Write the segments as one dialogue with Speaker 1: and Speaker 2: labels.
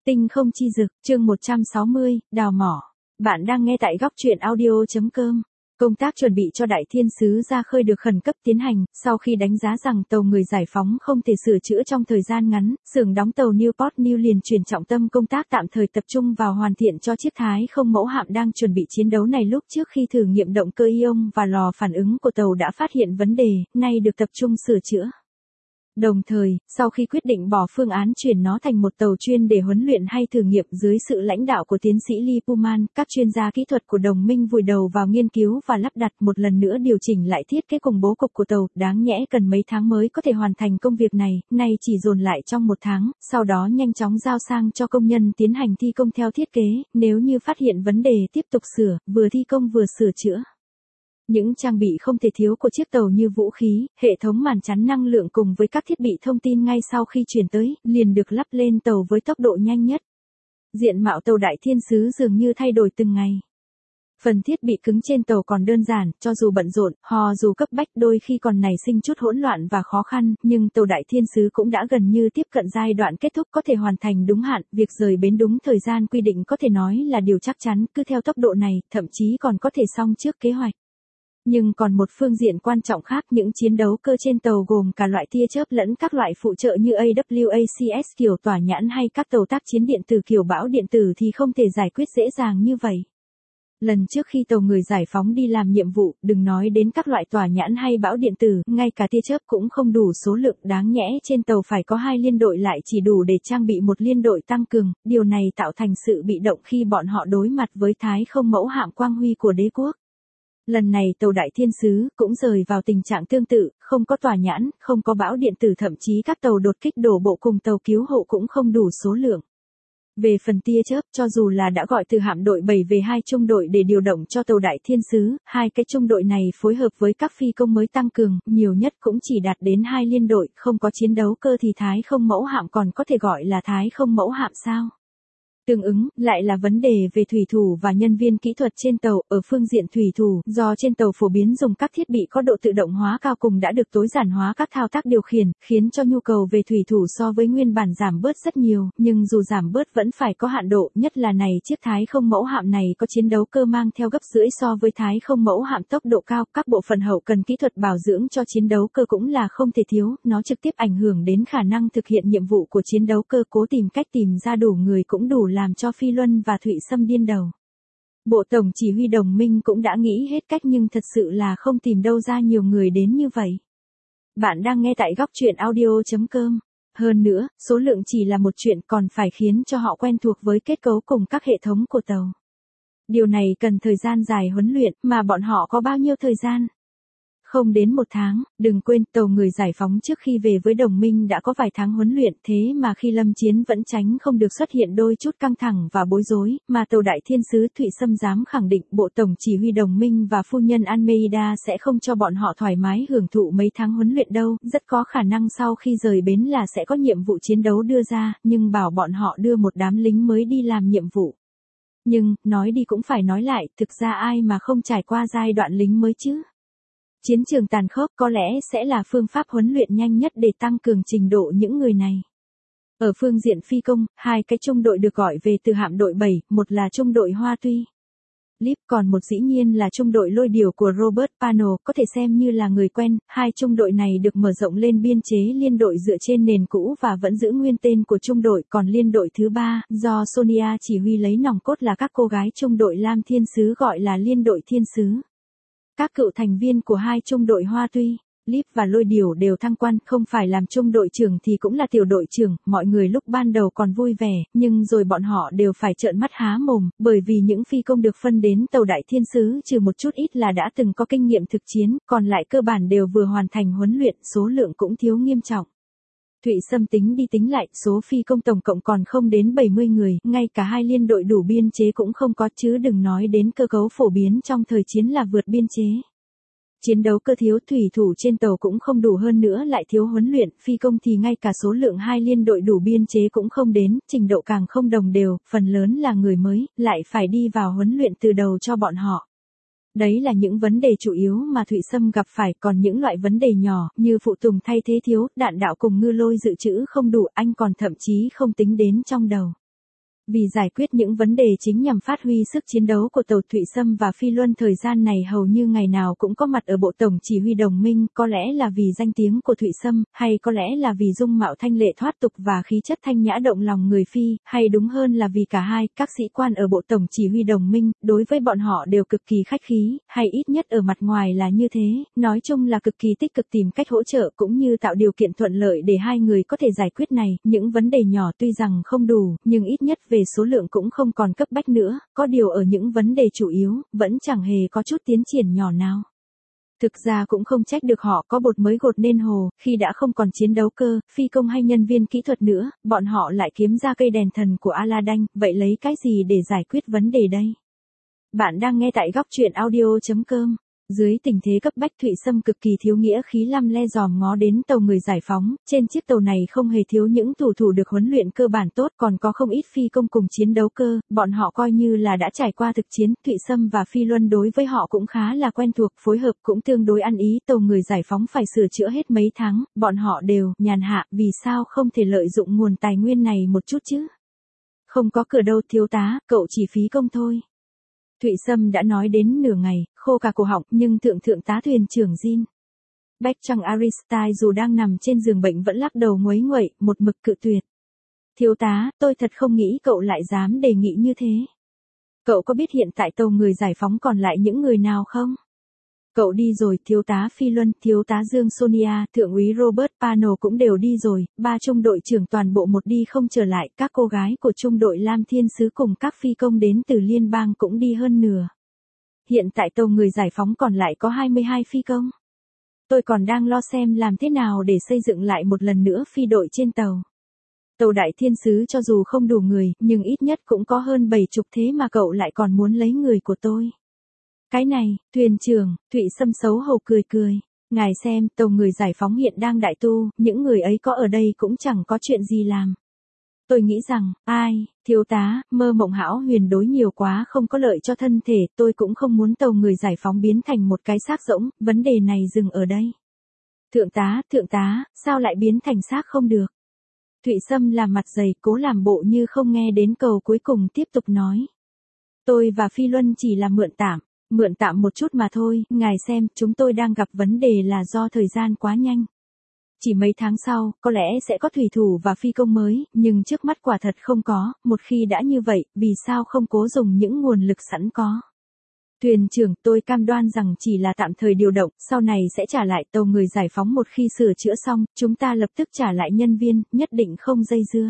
Speaker 1: Tinh không chi dực, chương 160, đào mỏ. Bạn đang nghe tại góc truyện audio.com. Công tác chuẩn bị cho Đại Thiên Sứ ra khơi được khẩn cấp tiến hành, sau khi đánh giá rằng tàu người giải phóng không thể sửa chữa trong thời gian ngắn, xưởng đóng tàu Newport News liền chuyển trọng tâm công tác tạm thời tập trung vào hoàn thiện cho chiếc Thái không mẫu hạm đang chuẩn bị chiến đấu này. Lúc trước khi thử nghiệm động cơ ion và lò phản ứng của tàu đã phát hiện vấn đề, nay được tập trung sửa chữa. Đồng thời, sau khi quyết định bỏ phương án chuyển nó thành một tàu chuyên để huấn luyện hay thử nghiệm dưới sự lãnh đạo của tiến sĩ Lee Pullman, các chuyên gia kỹ thuật của đồng minh vùi đầu vào nghiên cứu và lắp đặt một lần nữa điều chỉnh lại thiết kế cùng bố cục của tàu, đáng nhẽ cần mấy tháng mới có thể hoàn thành công việc này, nay chỉ dồn lại trong một tháng, sau đó nhanh chóng giao sang cho công nhân tiến hành thi công theo thiết kế, nếu như phát hiện vấn đề tiếp tục sửa, vừa thi công vừa sửa chữa. Những trang bị không thể thiếu của chiếc tàu như vũ khí, hệ thống màn chắn năng lượng cùng với các thiết bị thông tin ngay sau khi chuyển tới, liền được lắp lên tàu với tốc độ nhanh nhất. Diện mạo tàu Đại Thiên Sứ dường như thay đổi từng ngày. Phần thiết bị cứng trên tàu còn đơn giản, cho dù bận rộn, dù cấp bách đôi khi còn nảy sinh chút hỗn loạn và khó khăn, nhưng tàu Đại Thiên Sứ cũng đã gần như tiếp cận giai đoạn kết thúc, có thể hoàn thành đúng hạn, việc rời bến đúng thời gian quy định có thể nói là điều chắc chắn, cứ theo tốc độ này, thậm chí còn có thể xong trước kế hoạch. Nhưng còn một phương diện quan trọng khác, những chiến đấu cơ trên tàu gồm cả loại tia chớp lẫn các loại phụ trợ như AWACS kiểu tỏa nhãn hay các tàu tác chiến điện tử kiểu bão điện tử thì không thể giải quyết dễ dàng như vậy. Lần trước khi tàu người giải phóng đi làm nhiệm vụ, đừng nói đến các loại tỏa nhãn hay bão điện tử, ngay cả tia chớp cũng không đủ số lượng, đáng nhẽ trên tàu phải có 2 liên đội lại chỉ đủ để trang bị một liên đội tăng cường, điều này tạo thành sự bị động khi bọn họ đối mặt với Thái không mẫu hạm quang huy của đế quốc. Lần này tàu Đại Thiên Sứ cũng rơi vào tình trạng tương tự, không có tỏa nhãn, không có bão điện tử, thậm chí các tàu đột kích đổ bộ cùng tàu cứu hộ cũng không đủ số lượng. Về phần tia chớp, cho dù là đã gọi từ hạm đội 7 về 2 trung đội để điều động cho tàu Đại Thiên Sứ, 2 cái trung đội này phối hợp với các phi công mới tăng cường, nhiều nhất cũng chỉ đạt đến 2 liên đội, không có chiến đấu cơ thì Thái không mẫu hạm còn có thể gọi là Thái không mẫu hạm sao? Tương ứng, lại là vấn đề về thủy thủ và nhân viên kỹ thuật trên tàu. Ở phương diện thủy thủ, do trên tàu phổ biến dùng các thiết bị có độ tự động hóa cao cùng đã được tối giản hóa các thao tác điều khiển, khiến cho nhu cầu về thủy thủ so với nguyên bản giảm bớt rất nhiều, nhưng dù giảm bớt vẫn phải có hạn độ, nhất là này chiếc Thái không mẫu hạm này có chiến đấu cơ mang theo gấp rưỡi so với Thái không mẫu hạm tốc độ cao, các bộ phận hậu cần kỹ thuật bảo dưỡng cho chiến đấu cơ cũng là không thể thiếu, nó trực tiếp ảnh hưởng đến khả năng thực hiện nhiệm vụ của chiến đấu cơ, cố tìm cách tìm ra đủ người cũng đủ làm cho Phi Luân và Thụy Sâm điên đầu. Bộ Tổng chỉ huy đồng minh cũng đã nghĩ hết cách nhưng thật sự là không tìm đâu ra nhiều người đến như vậy. Bạn đang nghe tại góc truyện audio.com. Hơn nữa, số lượng chỉ là một chuyện, còn phải khiến cho họ quen thuộc với kết cấu cùng các hệ thống của tàu. Điều này cần thời gian dài huấn luyện, mà bọn họ có bao nhiêu thời gian? Không đến 1 tháng, đừng quên tàu người giải phóng trước khi về với đồng minh đã có vài tháng huấn luyện, thế mà khi lâm chiến vẫn tránh không được xuất hiện đôi chút căng thẳng và bối rối, mà tàu Đại Thiên Sứ Thụy Sâm dám khẳng định Bộ Tổng chỉ huy đồng minh và phu nhân Almeida sẽ không cho bọn họ thoải mái hưởng thụ mấy tháng huấn luyện đâu, rất có khả năng sau khi rời bến là sẽ có nhiệm vụ chiến đấu đưa ra, nhưng bảo bọn họ đưa một đám lính mới đi làm nhiệm vụ. Nhưng, nói đi cũng phải nói lại, thực ra ai mà không trải qua giai đoạn lính mới chứ? Chiến trường tàn khốc có lẽ sẽ là phương pháp huấn luyện nhanh nhất để tăng cường trình độ những người này. Ở phương diện phi công, 2 cái trung đội được gọi về từ hạm đội 7, một là trung đội Hoa Tuy Líp, còn một dĩ nhiên là trung đội lôi điều của Robert Pano, có thể xem như là người quen. 2 trung đội này được mở rộng lên biên chế liên đội dựa trên nền cũ và vẫn giữ nguyên tên của trung đội, còn liên đội thứ 3, do Sonia chỉ huy lấy nòng cốt là các cô gái trung đội Lam Thiên Sứ gọi là liên đội Thiên Sứ. Các cựu thành viên của 2 trung đội Hoa Tuy, Líp và Lôi Điều đều thăng quan, không phải làm trung đội trưởng thì cũng là tiểu đội trưởng, mọi người lúc ban đầu còn vui vẻ, nhưng rồi bọn họ đều phải trợn mắt há mồm, bởi vì những phi công được phân đến tàu Đại Thiên Sứ trừ một chút ít là đã từng có kinh nghiệm thực chiến, còn lại cơ bản đều vừa hoàn thành huấn luyện, số lượng cũng thiếu nghiêm trọng. Thụy Sâm tính đi tính lại, số phi công tổng cộng còn không đến 70 người, ngay cả 2 liên đội đủ biên chế cũng không có, chứ đừng nói đến cơ cấu phổ biến trong thời chiến là vượt biên chế. Chiến đấu cơ thiếu, thủy thủ trên tàu cũng không đủ, hơn nữa lại thiếu huấn luyện, phi công thì ngay cả số lượng 2 liên đội đủ biên chế cũng không đến, trình độ càng không đồng đều, phần lớn là người mới, lại phải đi vào huấn luyện từ đầu cho bọn họ. Đấy là những vấn đề chủ yếu mà Thụy Sâm gặp phải, còn những loại vấn đề nhỏ, như phụ tùng thay thế thiếu, đạn đạo cùng ngư lôi dự trữ không đủ, anh còn thậm chí không tính đến trong đầu. Vì giải quyết những vấn đề chính nhằm phát huy sức chiến đấu của tàu Thụy Sâm và Phi Luân thời gian này hầu như ngày nào cũng có mặt ở bộ tổng chỉ huy đồng minh, có lẽ là vì danh tiếng của Thụy Sâm, hay có lẽ là vì dung mạo thanh lệ thoát tục và khí chất thanh nhã động lòng người Phi, hay đúng hơn là vì cả hai, các sĩ quan ở bộ tổng chỉ huy đồng minh, đối với bọn họ đều cực kỳ khách khí, hay ít nhất ở mặt ngoài là như thế, nói chung là cực kỳ tích cực tìm cách hỗ trợ cũng như tạo điều kiện thuận lợi để hai người có thể giải quyết này, những vấn đề nhỏ tuy rằng không đủ, nhưng ít nhất về số lượng cũng không còn cấp bách nữa, có điều ở những vấn đề chủ yếu, vẫn chẳng hề có chút tiến triển nhỏ nào. Thực ra cũng không trách được họ có bột mới gột nên hồ, khi đã không còn chiến đấu cơ, phi công hay nhân viên kỹ thuật nữa, bọn họ lại kiếm ra cây đèn thần của Aladdin, vậy lấy cái gì để giải quyết vấn đề đây? Bạn đang nghe tại góc truyện audio.com. Dưới tình thế cấp bách Thụy Sâm cực kỳ thiếu nghĩa khí lăm le dòm ngó đến tàu người giải phóng, trên chiếc tàu này không hề thiếu những thủ được huấn luyện cơ bản tốt còn có không ít phi công cùng chiến đấu cơ, bọn họ coi như là đã trải qua thực chiến, Thụy Sâm và Phi Luân đối với họ cũng khá là quen thuộc, phối hợp cũng tương đối ăn ý, tàu người giải phóng phải sửa chữa hết mấy tháng, bọn họ đều nhàn hạ, vì sao không thể lợi dụng nguồn tài nguyên này một chút chứ? Không có cửa đâu thiếu tá, cậu chỉ phí công thôi. Thụy Sâm đã nói đến nửa ngày, khô cả cổ họng, nhưng thượng tá thuyền trưởng Jin Bách Aristide dù đang nằm trên giường bệnh vẫn lắc đầu nguấy nguậy, một mực cự tuyệt. Thiếu tá, tôi thật không nghĩ cậu lại dám đề nghị như thế. Cậu có biết hiện tại tàu người giải phóng còn lại những người nào không? Cậu đi rồi, thiếu tá Phi Luân, thiếu tá Dương Sonia, thượng úy Robert Pano cũng đều đi rồi, ba trung đội trưởng toàn bộ một đi không trở lại, các cô gái của trung đội Lam Thiên Sứ cùng các phi công đến từ liên bang cũng đi hơn nửa. Hiện tại tàu người giải phóng còn lại có 22 phi công. Tôi còn đang lo xem làm thế nào để xây dựng lại một lần nữa phi đội trên tàu. Tàu Đại Thiên Sứ cho dù không đủ người, nhưng ít nhất cũng có hơn 70, thế mà cậu lại còn muốn lấy người của tôi. Cái này, thuyền trưởng, Thụy Sâm xấu hổ cười cười. Ngài xem, tàu người giải phóng hiện đang đại tu, những người ấy có ở đây cũng chẳng có chuyện gì làm. Tôi nghĩ rằng, thiếu tá, mơ mộng hão huyền đối nhiều quá không có lợi cho thân thể, tôi cũng không muốn tàu người giải phóng biến thành một cái xác rỗng, vấn đề này dừng ở đây. Thượng tá, sao lại biến thành xác không được? Thụy Sâm làm mặt dày, cố làm bộ như không nghe đến câu cuối cùng tiếp tục nói. Tôi và Phi Luân chỉ là mượn tạm một chút mà thôi, ngài xem, chúng tôi đang gặp vấn đề là do thời gian quá nhanh. Chỉ mấy tháng sau, có lẽ sẽ có thủy thủ và phi công mới, nhưng trước mắt quả thật không có, một khi đã như vậy, vì sao không cố dùng những nguồn lực sẵn có. Thuyền trưởng, tôi cam đoan rằng chỉ là tạm thời điều động, sau này sẽ trả lại tàu người giải phóng một khi sửa chữa xong, chúng ta lập tức trả lại nhân viên, nhất định không dây dưa.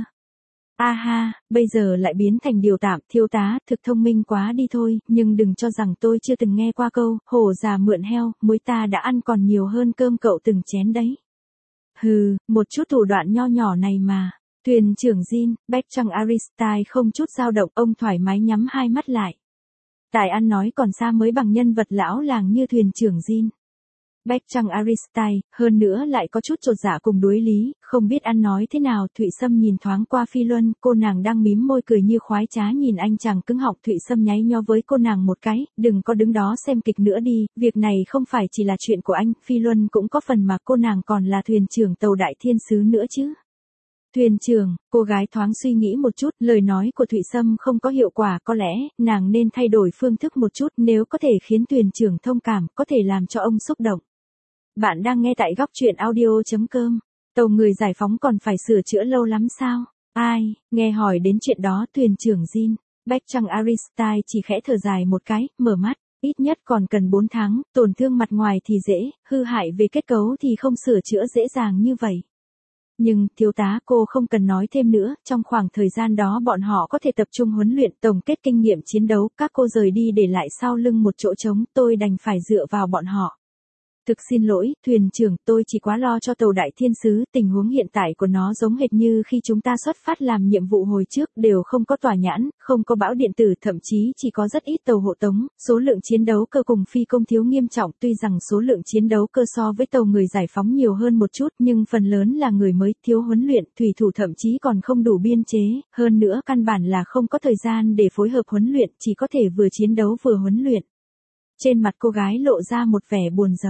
Speaker 1: Bây giờ lại biến thành điều tạm, thiếu tá, thực thông minh quá đi thôi, nhưng đừng cho rằng tôi chưa từng nghe qua câu, hổ già mượn heo, muối ta đã ăn còn nhiều hơn cơm cậu từng chén đấy. Hừ, một chút thủ đoạn nho nhỏ này mà. Thuyền trưởng Jin Bách Aristide không chút dao động, ông thoải mái nhắm hai mắt lại. Tài ăn nói còn xa mới bằng nhân vật lão làng như thuyền trưởng Jin Bách Aristide, hơn nữa lại có chút chột dạ cùng đối lý, không biết ăn nói thế nào. Thụy Sâm nhìn thoáng qua Phi Luân, cô nàng đang mím môi cười như khoái trá nhìn anh chàng cứng họng. Thụy Sâm nháy nho với cô nàng một cái, đừng có đứng đó xem kịch nữa đi, việc này không phải chỉ là chuyện của anh, Phi Luân cũng có phần mà cô nàng còn là thuyền trưởng tàu Đại Thiên Sứ nữa chứ. Thuyền trưởng, cô gái thoáng suy nghĩ một chút, lời nói của Thụy Sâm không có hiệu quả, có lẽ, nàng nên thay đổi phương thức một chút, nếu có thể khiến thuyền trưởng thông cảm, có thể làm cho ông xúc động. Bạn đang nghe tại góc truyện audio.com. Tàu người giải phóng còn phải sửa chữa lâu lắm sao? Nghe hỏi đến chuyện đó thuyền trưởng Jin Bách Aristide chỉ khẽ thở dài một cái, mở mắt. Ít nhất còn cần 4 tháng, tổn thương mặt ngoài thì dễ, hư hại về kết cấu thì không sửa chữa dễ dàng như vậy. Nhưng, thiếu tá, cô không cần nói thêm nữa, trong khoảng thời gian đó bọn họ có thể tập trung huấn luyện, tổng kết kinh nghiệm chiến đấu, các cô rời đi để lại sau lưng một chỗ trống, tôi đành phải dựa vào bọn họ. Thực xin lỗi, thuyền trưởng, tôi chỉ quá lo cho tàu Đại Thiên Sứ, tình huống hiện tại của nó giống hệt như khi chúng ta xuất phát làm nhiệm vụ hồi trước, đều không có tòa nhãn, không có bão điện tử, thậm chí chỉ có rất ít tàu hộ tống, số lượng chiến đấu cơ cùng phi công thiếu nghiêm trọng, tuy rằng số lượng chiến đấu cơ so với tàu người giải phóng nhiều hơn một chút, nhưng phần lớn là người mới, thiếu huấn luyện, thủy thủ thậm chí còn không đủ biên chế, hơn nữa căn bản là không có thời gian để phối hợp huấn luyện, chỉ có thể vừa chiến đấu vừa huấn luyện. Trên mặt cô gái lộ ra một vẻ buồn rầu.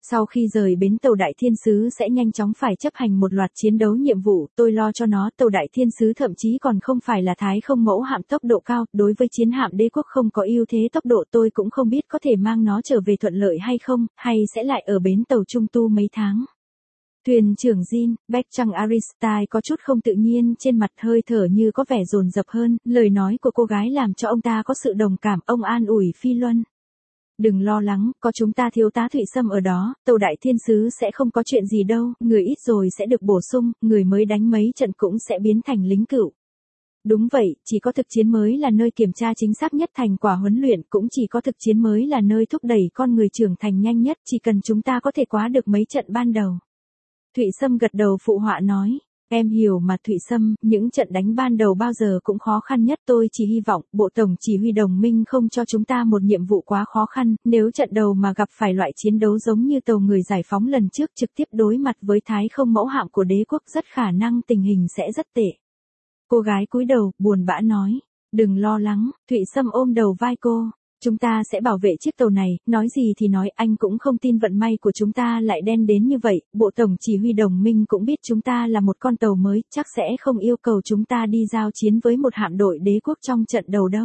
Speaker 1: Sau khi rời bến tàu Đại Thiên Sứ sẽ nhanh chóng phải chấp hành một loạt chiến đấu nhiệm vụ, tôi lo cho nó. Tàu Đại Thiên Sứ thậm chí còn không phải là Thái Không mẫu hạm tốc độ cao, đối với chiến hạm đế quốc không có ưu thế tốc độ, tôi cũng không biết có thể mang nó trở về thuận lợi hay không, hay sẽ lại ở bến tàu trung tu mấy tháng. Thuyền trưởng Jin, Baekchang Aristide có chút không tự nhiên trên mặt, hơi thở như có vẻ dồn dập hơn, lời nói của cô gái làm cho ông ta có sự đồng cảm, ông an ủi Phi Luân. Đừng lo lắng, có chúng ta thiếu tá Thụy Sâm ở đó, tàu Đại Thiên Sứ sẽ không có chuyện gì đâu, người ít rồi sẽ được bổ sung, người mới đánh mấy trận cũng sẽ biến thành lính cựu. Đúng vậy, chỉ có thực chiến mới là nơi kiểm tra chính xác nhất thành quả huấn luyện, cũng chỉ có thực chiến mới là nơi thúc đẩy con người trưởng thành nhanh nhất, chỉ cần chúng ta có thể quá được mấy trận ban đầu. Thụy Sâm gật đầu phụ họa nói. Em hiểu mà Thụy Sâm, những trận đánh ban đầu bao giờ cũng khó khăn nhất, tôi chỉ hy vọng Bộ Tổng Chỉ huy Đồng minh không cho chúng ta một nhiệm vụ quá khó khăn, nếu trận đầu mà gặp phải loại chiến đấu giống như tàu người giải phóng lần trước trực tiếp đối mặt với Thái Không mẫu hạm của đế quốc rất khả năng tình hình sẽ rất tệ. Cô gái cúi đầu, buồn bã nói, đừng lo lắng, Thụy Sâm ôm đầu vai cô. Chúng ta sẽ bảo vệ chiếc tàu này, nói gì thì nói, anh cũng không tin vận may của chúng ta lại đen đến như vậy, Bộ Tổng Chỉ huy Đồng minh cũng biết chúng ta là một con tàu mới, chắc sẽ không yêu cầu chúng ta đi giao chiến với một hạm đội đế quốc trong trận đầu đâu.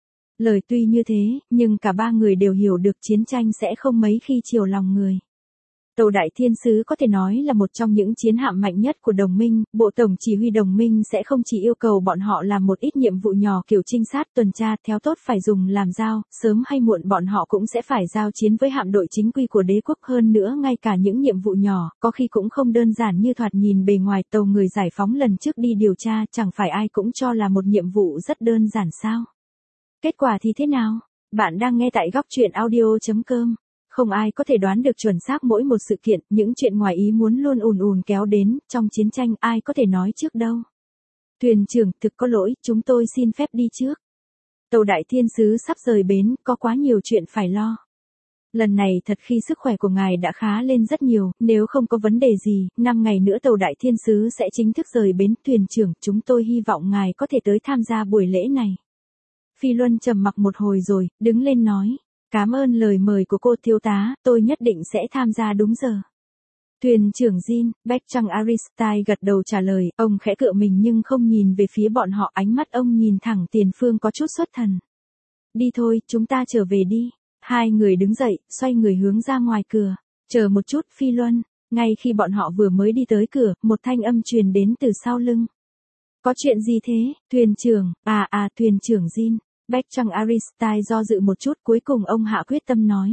Speaker 1: Lời tuy như thế, nhưng cả ba người đều hiểu được chiến tranh sẽ không mấy khi chiều lòng người. Tàu Đại Thiên Sứ có thể nói là một trong những chiến hạm mạnh nhất của đồng minh, Bộ Tổng Chỉ huy Đồng minh sẽ không chỉ yêu cầu bọn họ làm một ít nhiệm vụ nhỏ kiểu trinh sát, tuần tra, theo tốt phải dùng làm dao, sớm hay muộn bọn họ cũng sẽ phải giao chiến với hạm đội chính quy của đế quốc, hơn nữa ngay cả những nhiệm vụ nhỏ, có khi cũng không đơn giản như thoạt nhìn bề ngoài. Tàu người giải phóng lần trước đi điều tra, chẳng phải ai cũng cho là một nhiệm vụ rất đơn giản sao? Kết quả thì thế nào? Bạn đang nghe tại góc truyện audio.com. Không ai có thể đoán được chuẩn xác mỗi một sự kiện, những chuyện ngoài ý muốn luôn ùn ùn kéo đến, trong chiến tranh ai có thể nói trước đâu. Thuyền trưởng, thực có lỗi, chúng tôi xin phép đi trước. Tàu Đại Thiên Sứ sắp rời bến, có quá nhiều chuyện phải lo. Lần này thật khi sức khỏe của ngài đã khá lên rất nhiều, nếu không có vấn đề gì, 5 ngày nữa tàu Đại Thiên Sứ sẽ chính thức rời bến. Thuyền trưởng, chúng tôi hy vọng ngài có thể tới tham gia buổi lễ này. Phi Luân trầm mặc một hồi rồi, đứng lên nói. Cảm ơn lời mời của cô thiếu tá, tôi nhất định sẽ tham gia đúng giờ. Thuyền trưởng Jin, Baekchang Aristide gật đầu trả lời, ông khẽ cựa mình nhưng không nhìn về phía bọn họ, ánh mắt ông nhìn thẳng tiền phương có chút xuất thần. Đi thôi, chúng ta trở về đi. Hai người đứng dậy, xoay người hướng ra ngoài cửa. Chờ một chút Phi Luân, ngay khi bọn họ vừa mới đi tới cửa, một thanh âm truyền đến từ sau lưng. Có chuyện gì thế, thuyền trưởng, thuyền trưởng Jin. Baekchang Aristide do dự một chút, cuối cùng ông hạ quyết tâm nói.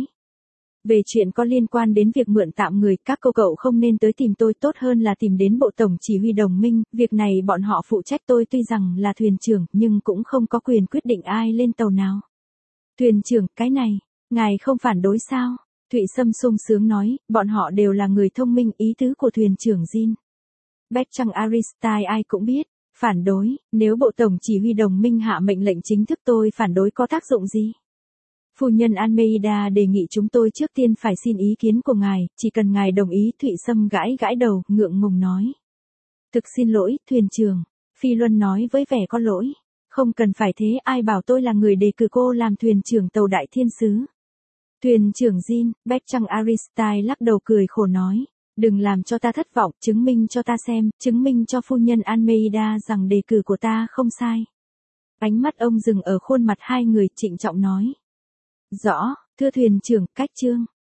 Speaker 1: Về chuyện có liên quan đến việc mượn tạm người, các cô cậu không nên tới tìm tôi, tốt hơn là tìm đến Bộ Tổng Chỉ huy Đồng minh, việc này bọn họ phụ trách, tôi tuy rằng là thuyền trưởng, nhưng cũng không có quyền quyết định ai lên tàu nào. Thuyền trưởng, cái này, ngài không phản đối sao? Thụy Sâm sung sướng nói, bọn họ đều là người thông minh, ý tứ của thuyền trưởng Jin. Baekchang Aristide ai cũng biết. Phản đối, nếu Bộ Tổng Chỉ huy Đồng minh hạ mệnh lệnh chính thức, tôi phản đối có tác dụng gì? Phu nhân Almeida đề nghị chúng tôi trước tiên phải xin ý kiến của ngài, chỉ cần ngài đồng ý. Thụy Sâm gãi gãi đầu, ngượng ngùng nói. Thực xin lỗi, thuyền trưởng. Phi Luân nói với vẻ có lỗi. Không cần phải thế, ai bảo tôi là người đề cử cô làm thuyền trưởng tàu Đại Thiên Sứ. Thuyền trưởng Jin, Baekchang Aristide lắc đầu cười khổ nói. Đừng làm cho ta thất vọng, chứng minh cho ta xem, chứng minh cho phu nhân Almeida rằng đề cử của ta không sai. Ánh mắt ông dừng ở khuôn mặt hai người, trịnh trọng nói. Rõ, thưa thuyền trưởng, cách chương.